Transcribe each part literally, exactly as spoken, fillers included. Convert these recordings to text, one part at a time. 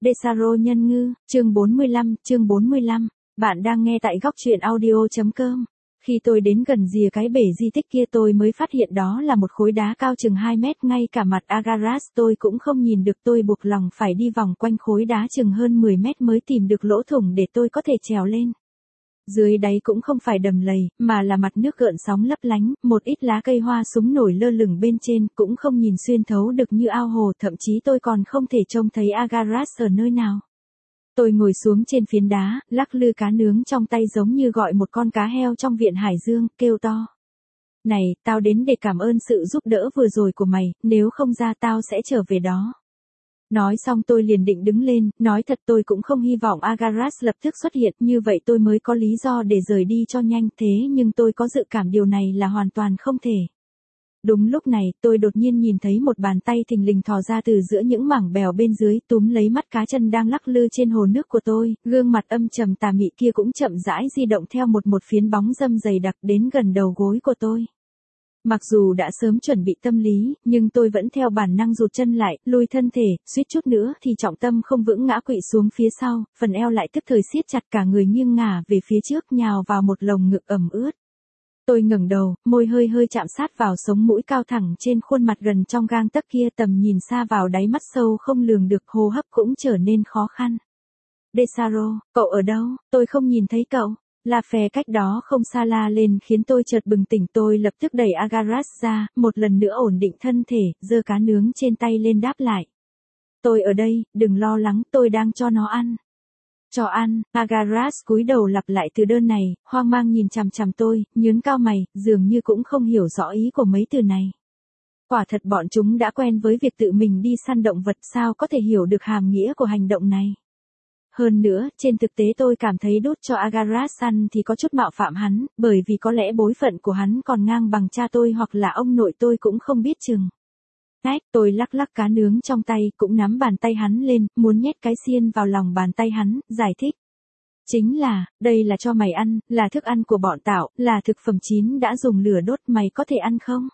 Desaro nhân ngư, chương bốn mươi lăm, chương bốn mươi lăm. Bạn đang nghe tại góc truyện audio.com. Khi tôi đến gần rìa cái bể di tích kia tôi mới phát hiện đó là một khối đá cao chừng hai mét, ngay cả mặt Agaras tôi cũng không nhìn được, tôi buộc lòng phải đi vòng quanh khối đá chừng hơn mười mét mới tìm được lỗ thủng để tôi có thể trèo lên. Dưới đáy cũng không phải đầm lầy, mà là mặt nước gợn sóng lấp lánh, một ít lá cây hoa súng nổi lơ lửng bên trên, cũng không nhìn xuyên thấu được như ao hồ, thậm chí tôi còn không thể trông thấy Agaras ở nơi nào. Tôi ngồi xuống trên phiến đá, lắc lư cá nướng trong tay giống như gọi một con cá heo trong viện hải dương, kêu to. Này, tao đến để cảm ơn sự giúp đỡ vừa rồi của mày, nếu không ra tao sẽ trở về đó. Nói xong tôi liền định đứng lên, nói thật tôi cũng không hy vọng Agaras lập tức xuất hiện, như vậy tôi mới có lý do để rời đi cho nhanh, thế nhưng tôi có dự cảm điều này là hoàn toàn không thể. Đúng lúc này, tôi đột nhiên nhìn thấy một bàn tay thình lình thò ra từ giữa những mảng bèo bên dưới, túm lấy mắt cá chân đang lắc lư trên hồ nước của tôi, gương mặt âm trầm tà mị kia cũng chậm rãi di động theo một một phiến bóng râm dày đặc đến gần đầu gối của tôi. Mặc dù đã sớm chuẩn bị tâm lý, nhưng tôi vẫn theo bản năng rụt chân lại, lùi thân thể, suýt chút nữa thì trọng tâm không vững ngã quỵ xuống phía sau, phần eo lại tức thời siết chặt, cả người nghiêng ngả về phía trước nhào vào một lồng ngực ẩm ướt. Tôi ngẩng đầu, môi hơi hơi chạm sát vào sống mũi cao thẳng trên khuôn mặt gần trong gang tấc kia, tầm nhìn xa vào đáy mắt sâu không lường được, hô hấp cũng trở nên khó khăn. Desaro, cậu ở đâu? Tôi không nhìn thấy cậu. La Phè cách đó không xa la lên khiến tôi chợt bừng tỉnh, tôi lập tức đẩy Agaras ra, một lần nữa ổn định thân thể, giơ cá nướng trên tay lên đáp lại. Tôi ở đây, đừng lo lắng, tôi đang cho nó ăn. Cho ăn, Agaras cúi đầu lặp lại từ đơn này, hoang mang nhìn chằm chằm tôi, nhướng cao mày, dường như cũng không hiểu rõ ý của mấy từ này. Quả thật bọn chúng đã quen với việc tự mình đi săn động vật, sao có thể hiểu được hàm nghĩa của hành động này. Hơn nữa, trên thực tế tôi cảm thấy đút cho Agaras ăn thì có chút mạo phạm hắn, bởi vì có lẽ bối phận của hắn còn ngang bằng cha tôi hoặc là ông nội tôi cũng không biết chừng. Ách, tôi lắc lắc cá nướng trong tay, cũng nắm bàn tay hắn lên, muốn nhét cái xiên vào lòng bàn tay hắn, giải thích. Chính là, đây là cho mày ăn, là thức ăn của bọn tảo, là thực phẩm chín đã dùng lửa đốt, mày có thể ăn không?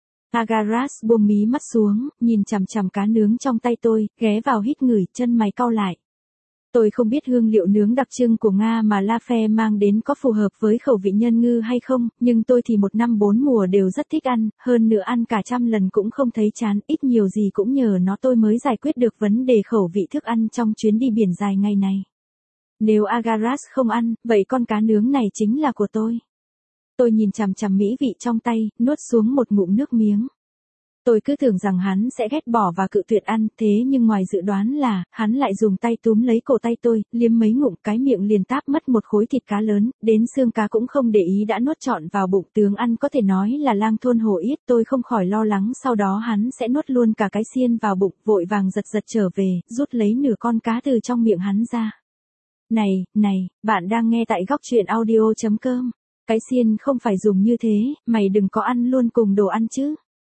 Agaras buông mí mắt xuống, nhìn chằm chằm cá nướng trong tay tôi, ghé vào hít ngửi, chân mày cau lại. Tôi không biết hương liệu nướng đặc trưng của Nga mà La Phè mang đến có phù hợp với khẩu vị nhân ngư hay không, nhưng tôi thì một năm bốn mùa đều rất thích ăn, hơn nữa ăn cả trăm lần cũng không thấy chán, ít nhiều gì cũng nhờ nó tôi mới giải quyết được vấn đề khẩu vị thức ăn trong chuyến đi biển dài ngày này. Nếu Agaras không ăn, vậy con cá nướng này chính là của tôi. Tôi nhìn chằm chằm mỹ vị trong tay, nuốt xuống một ngụm nước miếng. Tôi cứ tưởng rằng hắn sẽ ghét bỏ và cự tuyệt ăn, thế nhưng ngoài dự đoán là, hắn lại dùng tay túm lấy cổ tay tôi, liếm mấy ngụm, cái miệng liền táp mất một khối thịt cá lớn, đến xương cá cũng không để ý đã nuốt trọn vào bụng, tướng ăn có thể nói là lang thôn hổ yết, tôi không khỏi lo lắng sau đó hắn sẽ nuốt luôn cả cái xiên vào bụng, vội vàng giật giật trở về, rút lấy nửa con cá từ trong miệng hắn ra. Này, này, bạn đang nghe tại góc truyện audio.com, cái xiên không phải dùng như thế, mày đừng có ăn luôn cùng đồ ăn chứ.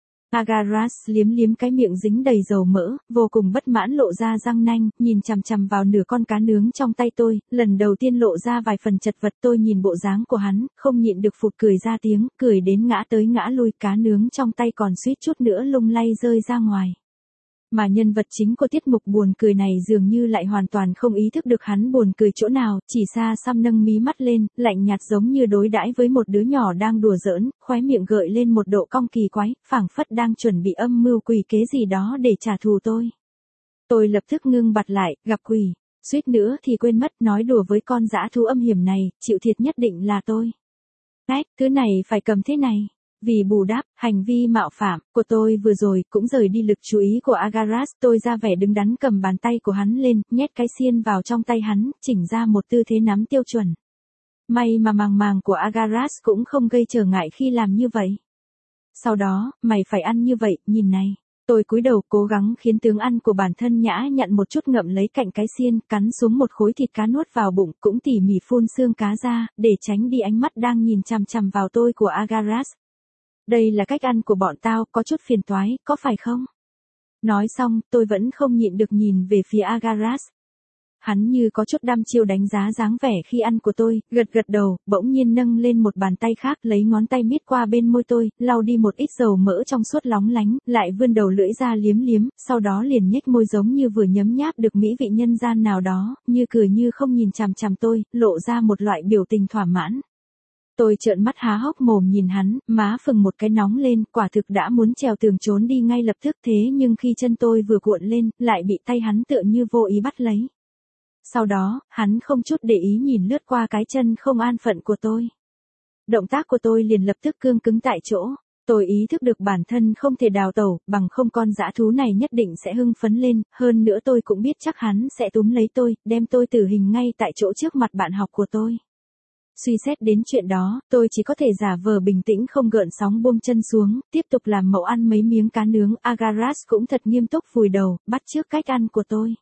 Agaras liếm liếm cái miệng dính đầy dầu mỡ, vô cùng bất mãn lộ ra răng nanh, nhìn chằm chằm vào nửa con cá nướng trong tay tôi, lần đầu tiên lộ ra vài phần chật vật. Tôi nhìn bộ dáng của hắn, không nhịn được phụt cười ra tiếng, cười đến ngã tới ngã lui, cá nướng trong tay còn suýt chút nữa lung lay rơi ra ngoài. Mà nhân vật chính của tiết mục buồn cười này dường như lại hoàn toàn không ý thức được hắn buồn cười chỗ nào, chỉ xa xăm nâng mí mắt lên, lạnh nhạt giống như đối đãi với một đứa nhỏ đang đùa giỡn, khóe miệng gợi lên một độ cong kỳ quái, phảng phất đang chuẩn bị âm mưu quỷ kế gì đó để trả thù tôi. Tôi lập tức ngưng bặt lại, gặp quỷ, suýt nữa thì quên mất, nói đùa với con dã thú âm hiểm này, chịu thiệt nhất định là tôi. Ách, thứ này phải cầm thế này. Vì bù đắp, hành vi mạo phạm của tôi vừa rồi cũng rời đi lực chú ý của Agaras, tôi ra vẻ đứng đắn cầm bàn tay của hắn lên, nhét cái xiên vào trong tay hắn, chỉnh ra một tư thế nắm tiêu chuẩn. May mà màng màng của Agaras cũng không gây trở ngại khi làm như vậy. Sau đó, mày phải ăn như vậy, nhìn này. Tôi cúi đầu cố gắng khiến tướng ăn của bản thân nhã nhặn một chút, ngậm lấy cạnh cái xiên, cắn xuống một khối thịt cá nuốt vào bụng, cũng tỉ mỉ phun xương cá ra, để tránh đi ánh mắt đang nhìn chằm chằm vào tôi của Agaras. Đây là cách ăn của bọn tao, có chút phiền toái, có phải không? Nói xong, tôi vẫn không nhịn được nhìn về phía Agaras. Hắn như có chút đăm chiêu đánh giá dáng vẻ khi ăn của tôi, gật gật đầu, bỗng nhiên nâng lên một bàn tay khác lấy ngón tay miết qua bên môi tôi, lau đi một ít dầu mỡ trong suốt lóng lánh, lại vươn đầu lưỡi ra liếm liếm, sau đó liền nhếch môi giống như vừa nhấm nháp được mỹ vị nhân gian nào đó, như cười như không nhìn chằm chằm tôi, lộ ra một loại biểu tình thỏa mãn. Tôi trợn mắt há hốc mồm nhìn hắn, má phừng một cái nóng lên, quả thực đã muốn trèo tường trốn đi ngay lập tức thế nhưng khi chân tôi vừa cuộn lên, lại bị tay hắn tựa như vô ý bắt lấy. Sau đó, hắn không chút để ý nhìn lướt qua cái chân không an phận của tôi. Động tác của tôi liền lập tức cương cứng tại chỗ. Tôi ý thức được bản thân không thể đào tẩu, bằng không con dã thú này nhất định sẽ hưng phấn lên, hơn nữa tôi cũng biết chắc hắn sẽ túm lấy tôi, đem tôi tử hình ngay tại chỗ trước mặt bạn học của tôi. Suy xét đến chuyện đó, tôi chỉ có thể giả vờ bình tĩnh không gợn sóng buông chân xuống, tiếp tục làm mẫu ăn mấy miếng cá nướng. Agaras cũng thật nghiêm túc vùi đầu, bắt chước cách ăn của tôi.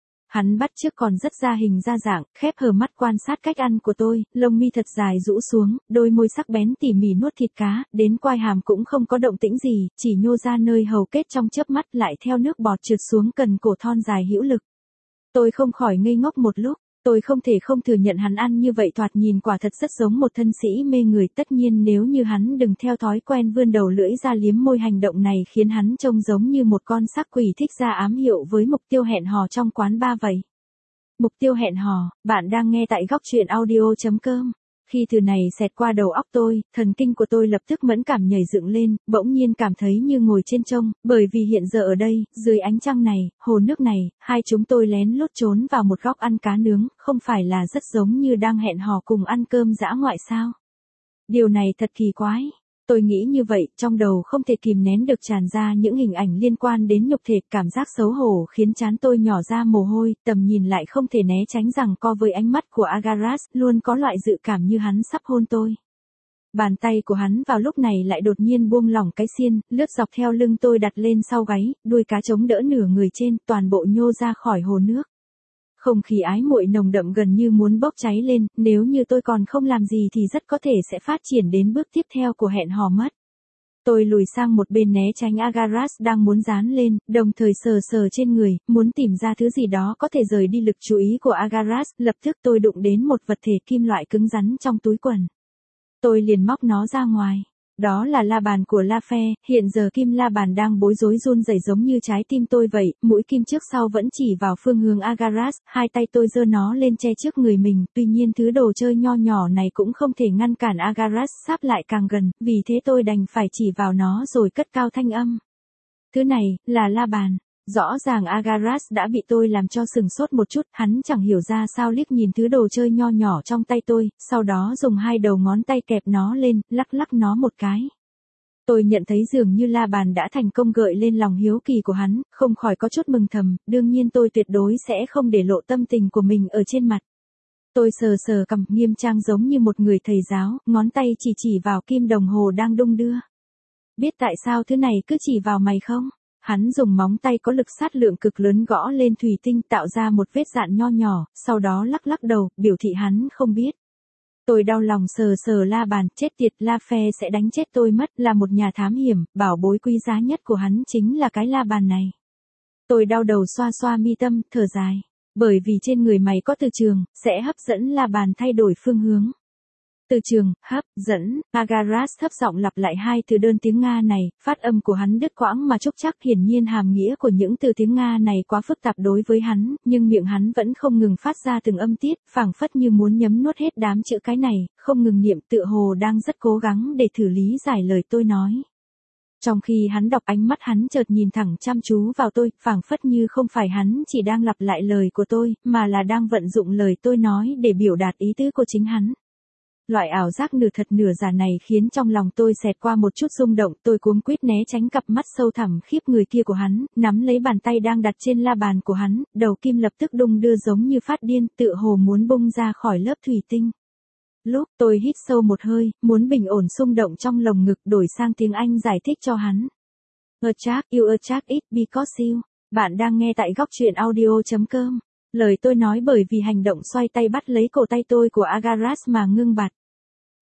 Hắn bắt chước còn rất ra hình ra dạng, khép hờ mắt quan sát cách ăn của tôi, lông mi thật dài rũ xuống, đôi môi sắc bén tỉ mỉ nuốt thịt cá, đến quai hàm cũng không có động tĩnh gì, chỉ nhô ra nơi hầu kết trong chớp mắt lại theo nước bọt trượt xuống cần cổ thon dài hữu lực. Tôi không khỏi ngây ngốc một lúc. Tôi không thể không thừa nhận hắn ăn như vậy thoạt nhìn quả thật rất giống một thân sĩ mê người, tất nhiên nếu như hắn đừng theo thói quen vươn đầu lưỡi ra liếm môi, hành động này khiến hắn trông giống như một con xác quỷ thích ra ám hiệu với mục tiêu hẹn hò trong quán bar vậy. Mục tiêu hẹn hò, bạn đang nghe tại góc truyện audio chấm com. Khi từ này xẹt qua đầu óc tôi, thần kinh của tôi lập tức mẫn cảm nhảy dựng lên, bỗng nhiên cảm thấy như ngồi trên trông, bởi vì hiện giờ ở đây, dưới ánh trăng này, hồ nước này, hai chúng tôi lén lút trốn vào một góc ăn cá nướng, không phải là rất giống như đang hẹn hò cùng ăn cơm dã ngoại sao? Điều này thật kỳ quái. Tôi nghĩ như vậy, trong đầu không thể kìm nén được tràn ra những hình ảnh liên quan đến nhục thể, cảm giác xấu hổ khiến trán tôi nhỏ ra mồ hôi, tầm nhìn lại không thể né tránh rằng co với ánh mắt của Agaras, luôn có loại dự cảm như hắn sắp hôn tôi. Bàn tay của hắn vào lúc này lại đột nhiên buông lỏng cái xiên, lướt dọc theo lưng tôi đặt lên sau gáy, đuôi cá chống đỡ nửa người trên, toàn bộ nhô ra khỏi hồ nước. Không khí ái muội nồng đậm gần như muốn bốc cháy lên, nếu như tôi còn không làm gì thì rất có thể sẽ phát triển đến bước tiếp theo của hẹn hò mất. Tôi lùi sang một bên né tránh Agaras đang muốn dán lên, đồng thời sờ sờ trên người, muốn tìm ra thứ gì đó có thể rời đi lực chú ý của Agaras, lập tức tôi đụng đến một vật thể kim loại cứng rắn trong túi quần. Tôi liền móc nó ra ngoài. Đó là la bàn của La Phe, hiện giờ kim la bàn đang bối rối run rẩy giống như trái tim tôi vậy, mũi kim trước sau vẫn chỉ vào phương hướng Agaras, hai tay tôi giơ nó lên che trước người mình, tuy nhiên thứ đồ chơi nho nhỏ này cũng không thể ngăn cản Agaras sáp lại càng gần, vì thế tôi đành phải chỉ vào nó rồi cất cao thanh âm. Thứ này, là la bàn. Rõ ràng Agaras đã bị tôi làm cho sừng sốt một chút, hắn chẳng hiểu ra sao liếc nhìn thứ đồ chơi nho nhỏ trong tay tôi, sau đó dùng hai đầu ngón tay kẹp nó lên, lắc lắc nó một cái. Tôi nhận thấy dường như la bàn đã thành công gợi lên lòng hiếu kỳ của hắn, không khỏi có chút mừng thầm, đương nhiên tôi tuyệt đối sẽ không để lộ tâm tình của mình ở trên mặt. Tôi sờ sờ cằm nghiêm trang giống như một người thầy giáo, ngón tay chỉ chỉ vào kim đồng hồ đang đung đưa. Biết tại sao thứ này cứ chỉ vào mày không? Hắn dùng móng tay có lực sát lượng cực lớn gõ lên thủy tinh tạo ra một vết dạn nho nhỏ, sau đó lắc lắc đầu, biểu thị hắn không biết. Tôi đau lòng sờ sờ la bàn, chết tiệt, La Phe sẽ đánh chết tôi mất, là một nhà thám hiểm, bảo bối quý giá nhất của hắn chính là cái la bàn này. Tôi đau đầu xoa xoa mi tâm, thở dài, bởi vì trên người mày có từ trường, sẽ hấp dẫn la bàn thay đổi phương hướng. Từ trường, hấp dẫn, Agaras thấp giọng lặp lại hai từ đơn tiếng Nga này, phát âm của hắn đứt quãng mà trúc trắc, hiển nhiên hàm nghĩa của những từ tiếng Nga này quá phức tạp đối với hắn, nhưng miệng hắn vẫn không ngừng phát ra từng âm tiết, phảng phất như muốn nhấm nuốt hết đám chữ cái này, không ngừng niệm, tựa hồ đang rất cố gắng để thử lý giải lời tôi nói. Trong khi hắn đọc, ánh mắt hắn chợt nhìn thẳng chăm chú vào tôi, phảng phất như không phải hắn chỉ đang lặp lại lời của tôi, mà là đang vận dụng lời tôi nói để biểu đạt ý tứ của chính hắn. Loại ảo giác nửa thật nửa giả này khiến trong lòng tôi xẹt qua một chút rung động, tôi cuống quýt né tránh cặp mắt sâu thẳm khiếp người kia của hắn, nắm lấy bàn tay đang đặt trên la bàn của hắn, đầu kim lập tức đung đưa giống như phát điên, tựa hồ muốn bung ra khỏi lớp thủy tinh. Lúc tôi hít sâu một hơi, muốn bình ổn xung động trong lồng ngực, đổi sang tiếng Anh giải thích cho hắn. Attract you attract it because you. Bạn đang nghe tại góc truyện audio chấm com. Lời tôi nói bởi vì hành động xoay tay bắt lấy cổ tay tôi của Agaras mà ngưng bặt.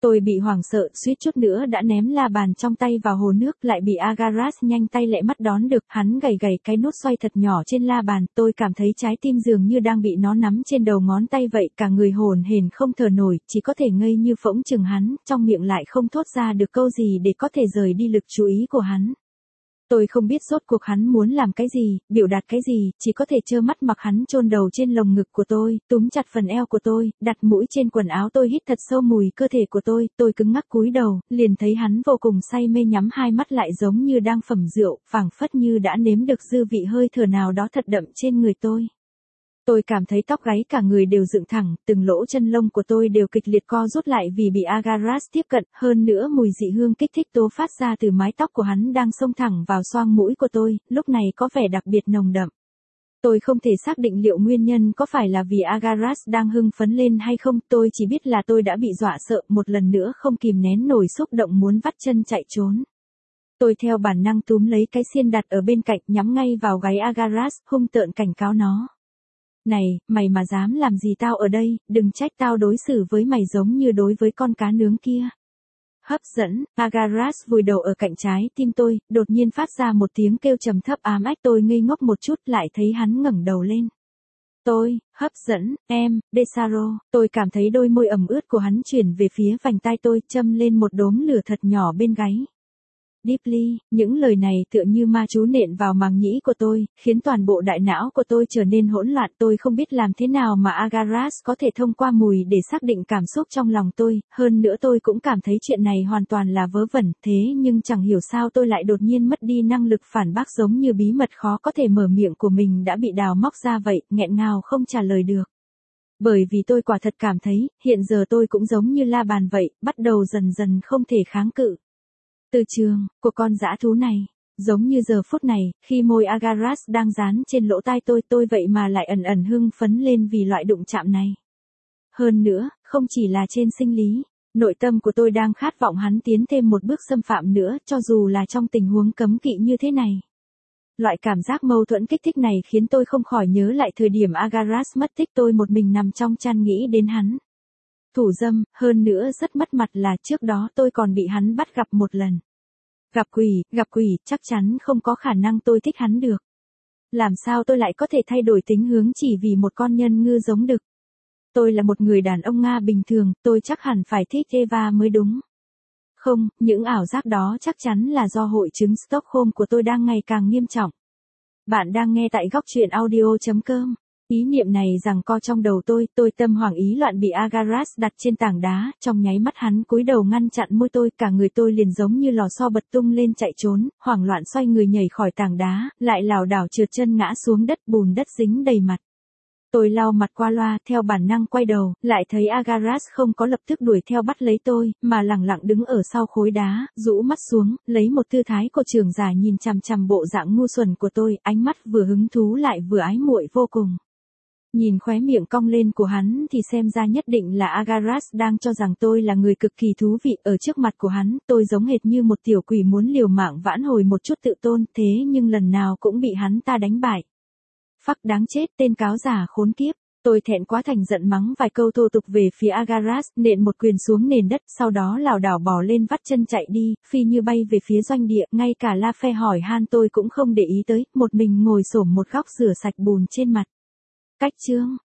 Tôi bị hoảng sợ, suýt chút nữa đã ném la bàn trong tay vào hồ nước, lại bị Agaras nhanh tay lẹ mắt đón được, hắn gầy gầy cái nút xoay thật nhỏ trên la bàn, tôi cảm thấy trái tim dường như đang bị nó nắm trên đầu ngón tay vậy, cả người hồn hển không thở nổi, chỉ có thể ngây như phỗng chừng hắn, trong miệng lại không thốt ra được câu gì để có thể rời đi lực chú ý của hắn. Tôi không biết rốt cuộc hắn muốn làm cái gì, biểu đạt cái gì, chỉ có thể trơ mắt mặc hắn chôn đầu trên lồng ngực của tôi, túm chặt phần eo của tôi, đặt mũi trên quần áo tôi, hít thật sâu mùi cơ thể của tôi, tôi cứng ngắc cúi đầu, liền thấy hắn vô cùng say mê nhắm hai mắt lại giống như đang phẩm rượu, phảng phất như đã nếm được dư vị hơi thở nào đó thật đậm trên người tôi. Tôi cảm thấy tóc gáy cả người đều dựng thẳng, từng lỗ chân lông của tôi đều kịch liệt co rút lại vì bị Agaras tiếp cận, hơn nữa mùi dị hương kích thích tố phát ra từ mái tóc của hắn đang xông thẳng vào xoang mũi của tôi, lúc này có vẻ đặc biệt nồng đậm. Tôi không thể xác định liệu nguyên nhân có phải là vì Agaras đang hưng phấn lên hay không, tôi chỉ biết là tôi đã bị dọa sợ, một lần nữa không kìm nén nổi xúc động muốn vắt chân chạy trốn. Tôi theo bản năng túm lấy cái xiên đặt ở bên cạnh, nhắm ngay vào gáy Agaras, hung tợn cảnh cáo nó. Này, mày mà dám làm gì tao ở đây, đừng trách tao đối xử với mày giống như đối với con cá nướng kia. Hấp dẫn, Agaras vùi đầu ở cạnh trái tim tôi, đột nhiên phát ra một tiếng kêu trầm thấp ám ách, tôi ngây ngốc một chút lại thấy hắn ngẩng đầu lên. Tôi, hấp dẫn, em, Desaro, tôi cảm thấy đôi môi ẩm ướt của hắn chuyển về phía vành tai tôi, châm lên một đốm lửa thật nhỏ bên gáy. Deeply, những lời này tựa như ma chú nện vào màng nhĩ của tôi, khiến toàn bộ đại não của tôi trở nên hỗn loạn. Tôi không biết làm thế nào mà Agaras có thể thông qua mùi để xác định cảm xúc trong lòng tôi, hơn nữa tôi cũng cảm thấy chuyện này hoàn toàn là vớ vẩn, thế nhưng chẳng hiểu sao tôi lại đột nhiên mất đi năng lực phản bác, giống như bí mật khó có thể mở miệng của mình đã bị đào móc ra vậy, nghẹn ngào không trả lời được. Bởi vì tôi quả thật cảm thấy, hiện giờ tôi cũng giống như la bàn vậy, bắt đầu dần dần không thể kháng cự. Từ trường, của con dã thú này, giống như giờ phút này, khi môi Agaras đang dán trên lỗ tai tôi, tôi vậy mà lại ẩn ẩn hưng phấn lên vì loại đụng chạm này. Hơn nữa, không chỉ là trên sinh lý, nội tâm của tôi đang khát vọng hắn tiến thêm một bước xâm phạm nữa, cho dù là trong tình huống cấm kỵ như thế này. Loại cảm giác mâu thuẫn kích thích này khiến tôi không khỏi nhớ lại thời điểm Agaras mất tích, tôi một mình nằm trong chăn nghĩ đến hắn. Thủ dâm, hơn nữa rất mất mặt là trước đó tôi còn bị hắn bắt gặp một lần. Gặp quỷ, gặp quỷ, chắc chắn không có khả năng tôi thích hắn được. Làm sao tôi lại có thể thay đổi tính hướng chỉ vì một con nhân ngư giống đực. Tôi là một người đàn ông Nga bình thường, tôi chắc hẳn phải thích Eva mới đúng. Không, những ảo giác đó chắc chắn là do hội chứng Stockholm của tôi đang ngày càng nghiêm trọng. Bạn đang nghe tại góc truyện audio chấm com. Ý niệm này giằng co trong đầu tôi, tôi tâm hoảng ý loạn bị Agaras đặt trên tảng đá, trong nháy mắt hắn cúi đầu ngăn chặn môi tôi, cả người tôi liền giống như lò xo bật tung lên chạy trốn, hoảng loạn xoay người nhảy khỏi tảng đá, lại lảo đảo trượt chân ngã xuống đất, bùn đất dính đầy mặt. Tôi lau mặt qua loa, theo bản năng quay đầu, lại thấy Agaras không có lập tức đuổi theo bắt lấy tôi, mà lẳng lặng đứng ở sau khối đá, rũ mắt xuống, lấy một tư thái của trưởng giả nhìn chằm chằm bộ dạng ngu xuẩn của tôi, ánh mắt vừa hứng thú lại vừa ái muội vô cùng. Nhìn khóe miệng cong lên của hắn thì xem ra nhất định là Agaras đang cho rằng tôi là người cực kỳ thú vị, ở trước mặt của hắn, tôi giống hệt như một tiểu quỷ muốn liều mạng vãn hồi một chút tự tôn, thế nhưng lần nào cũng bị hắn ta đánh bại. Phắc đáng chết, tên cáo giả khốn kiếp. Tôi thẹn quá thành giận mắng vài câu thô tục về phía Agaras, nện một quyền xuống nền đất, sau đó lảo đảo bò lên vắt chân chạy đi, phi như bay về phía doanh địa, ngay cả La Phe hỏi han tôi cũng không để ý tới, một mình ngồi xổm một góc rửa sạch bùn trên mặt. Cách chương,